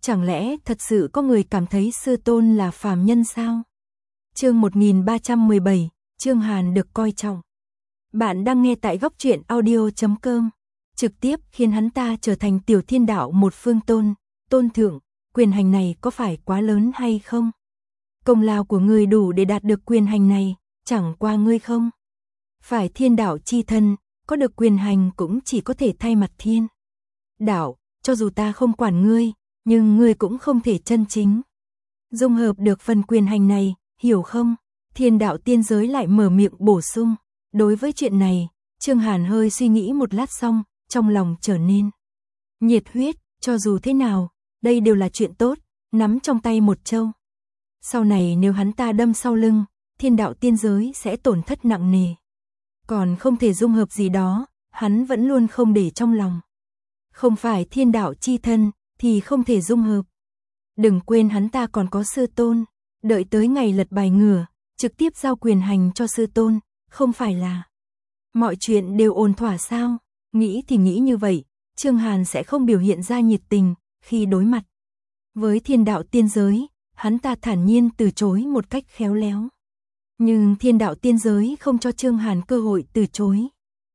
Chẳng lẽ thật sự có người cảm thấy sư tôn là phàm nhân sao? Chương 1317, Chương Hàn được coi trọng. Bạn đang nghe tại góc truyện audio.com. Trực tiếp khiến hắn ta trở thành tiểu thiên đạo một phương tôn thượng, quyền hành này có phải quá lớn hay không? Công lao của ngươi đủ để đạt được quyền hành này, chẳng qua ngươi không phải thiên đạo chi thân, có được quyền hành cũng chỉ có thể thay mặt thiên đạo, cho dù ta không quản ngươi, nhưng ngươi cũng không thể chân chính dung hợp được phần quyền hành này, hiểu không? Thiên đạo tiên giới lại mở miệng bổ sung. Đối với chuyện này, Chương Hàn hơi suy nghĩ một lát xong, trong lòng trở nên nhiệt huyết, cho dù thế nào, đây đều là chuyện tốt, nắm trong tay một châu. Sau này nếu hắn ta đâm sau lưng, thiên đạo tiên giới sẽ tổn thất nặng nề. Còn không thể dung hợp gì đó, hắn vẫn luôn không để trong lòng. Không phải thiên đạo chi thân, thì không thể dung hợp. Đừng quên hắn ta còn có sư tôn, đợi tới ngày lật bài ngửa, trực tiếp giao quyền hành cho sư tôn, không phải là mọi chuyện đều ổn thỏa sao? Nghĩ thì nghĩ như vậy, Chương Hàn sẽ không biểu hiện ra nhiệt tình khi đối mặt với thiên đạo tiên giới, hắn ta thản nhiên từ chối một cách khéo léo. Nhưng thiên đạo tiên giới không cho Chương Hàn cơ hội từ chối.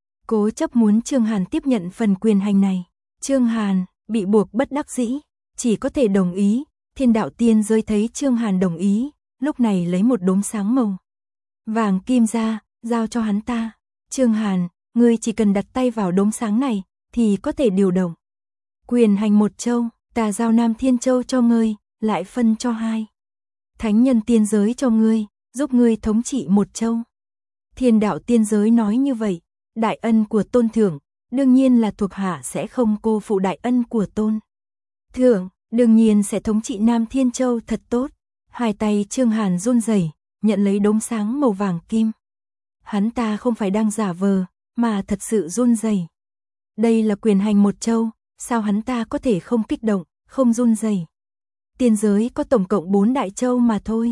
Cố chấp muốn Chương Hàn tiếp nhận phần quyền hành này. Chương Hàn bị buộc bất đắc dĩ, chỉ có thể đồng ý. Thiên đạo tiên giới thấy Chương Hàn đồng ý, lúc này lấy một đốm sáng màu vàng kim ra, giao cho hắn ta. Chương Hàn, ngươi chỉ cần đặt tay vào đốm sáng này, thì có thể điều động quyền hành một châu, ta giao Nam Thiên Châu cho ngươi, lại phân cho hai thánh nhân tiên giới cho ngươi, giúp ngươi thống trị một châu. Thiên đạo tiên giới nói như vậy, đại ân của tôn thượng, đương nhiên là thuộc hạ sẽ không cô phụ đại ân của tôn thượng, đương nhiên sẽ thống trị Nam Thiên Châu thật tốt. Hai tay Chương Hàn run rẩy, nhận lấy đốm sáng màu vàng kim. Hắn ta không phải đang giả vờ, mà thật sự run rẩy. Đây là quyền hành một châu, sao hắn ta có thể không kích động, không run rẩy? Tiên giới có tổng cộng 4 đại châu mà thôi.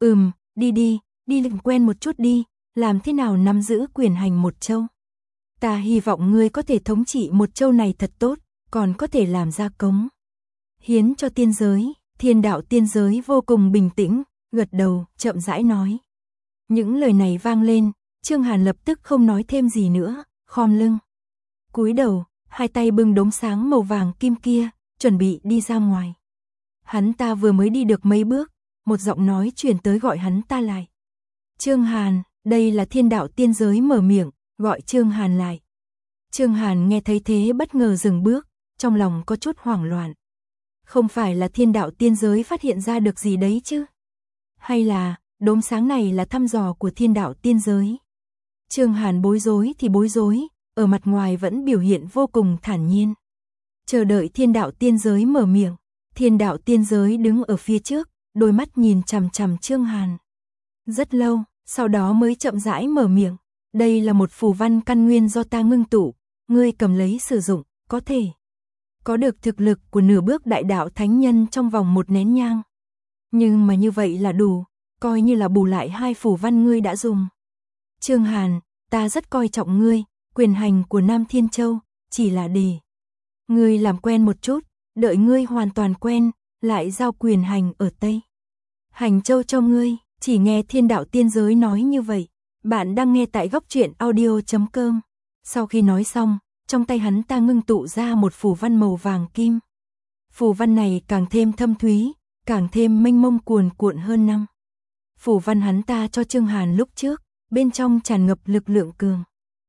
Đi làm quen một chút đi, làm thế nào nắm giữ quyền hành một châu? Ta hy vọng ngươi có thể thống trị một châu này thật tốt, còn có thể làm ra cống hiến cho tiên giới. Thiên đạo tiên giới vô cùng bình tĩnh, gật đầu, chậm rãi nói. Những lời này vang lên, Chương Hàn lập tức không nói thêm gì nữa, khom lưng, cúi đầu, hai tay bưng đốm sáng màu vàng kim kia, chuẩn bị đi ra ngoài. Hắn ta vừa mới đi được mấy bước, một giọng nói truyền tới gọi hắn ta lại. Chương Hàn, đây là thiên đạo tiên giới mở miệng, gọi Chương Hàn lại. Chương Hàn nghe thấy thế bất ngờ dừng bước, trong lòng có chút hoảng loạn. Không phải là thiên đạo tiên giới phát hiện ra được gì đấy chứ? Hay là, đốm sáng này là thăm dò của thiên đạo tiên giới? Chương Hàn bối rối thì bối rối, ở mặt ngoài vẫn biểu hiện vô cùng thản nhiên. Chờ đợi thiên đạo tiên giới mở miệng, thiên đạo tiên giới đứng ở phía trước, đôi mắt nhìn chằm chằm Chương Hàn. Rất lâu, sau đó mới chậm rãi mở miệng. Đây là một phù văn căn nguyên do ta ngưng tụ, ngươi cầm lấy sử dụng, có thể có được thực lực của nửa bước đại đạo thánh nhân trong vòng một nén nhang. Nhưng mà như vậy là đủ, coi như là bù lại 2 phù văn ngươi đã dùng. Chương Hàn, ta rất coi trọng ngươi, quyền hành của Nam Thiên Châu, chỉ là để ngươi làm quen một chút, đợi ngươi hoàn toàn quen, lại giao quyền hành ở Tây Hành Châu cho ngươi. Chỉ nghe thiên đạo tiên giới nói như vậy. Bạn đang nghe tại góc truyện audio.com. Sau khi nói xong, trong tay hắn ta ngưng tụ ra một phù văn màu vàng kim. Phù văn này càng thêm thâm thúy, càng thêm mênh mông cuồn cuộn hơn năm. Phù văn hắn ta cho Chương Hàn lúc trước, bên trong tràn ngập lực lượng cường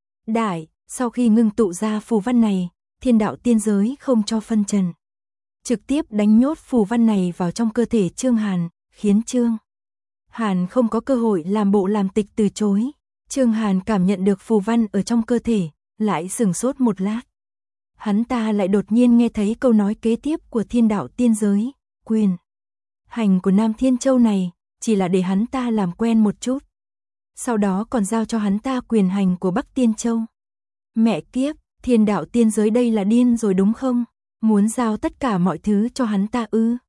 đại. Sau khi ngưng tụ ra phù văn này, thiên đạo tiên giới không cho phân trần, trực tiếp đánh nhốt phù văn này vào trong cơ thể Chương Hàn, khiến Chương Hàn không có cơ hội làm bộ làm tịch từ chối. Chương Hàn cảm nhận được phù văn ở trong cơ thể, lại sửng sốt một lát. Hắn ta lại đột nhiên nghe thấy câu nói kế tiếp của thiên đạo tiên giới, quyền hành của Nam Thiên Châu này, chỉ là để hắn ta làm quen một chút. Sau đó còn giao cho hắn ta quyền hành của Bắc Tiên Châu. Mẹ kiếp, thiên đạo tiên giới đây là điên rồi đúng không? Muốn giao tất cả mọi thứ cho hắn ta ư?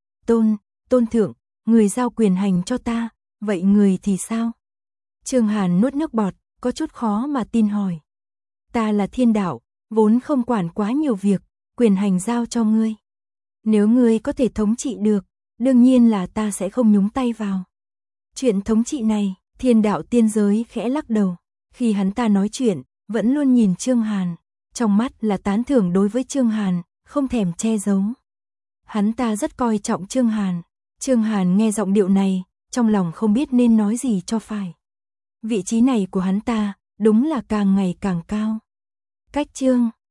Tôn thượng, người giao quyền hành cho ta, vậy người thì sao? Chương Hàn nuốt nước bọt, có chút khó mà tin hỏi. Ta là thiên đạo, vốn không quản quá nhiều việc, quyền hành giao cho ngươi. Nếu ngươi có thể thống trị được, đương nhiên là ta sẽ không nhúng tay vào. Chuyện thống trị này, Thiên đạo tiên giới khẽ lắc đầu. Khi hắn ta nói chuyện, vẫn luôn nhìn Trương Hàn. Trong mắt là tán thưởng đối với Trương Hàn, không thèm che giấu. Hắn ta rất coi trọng Trương Hàn. Trương Hàn nghe giọng điệu này, trong lòng không biết nên nói gì cho phải. Vị trí này của hắn ta, đúng là càng ngày càng cao. Cách Trương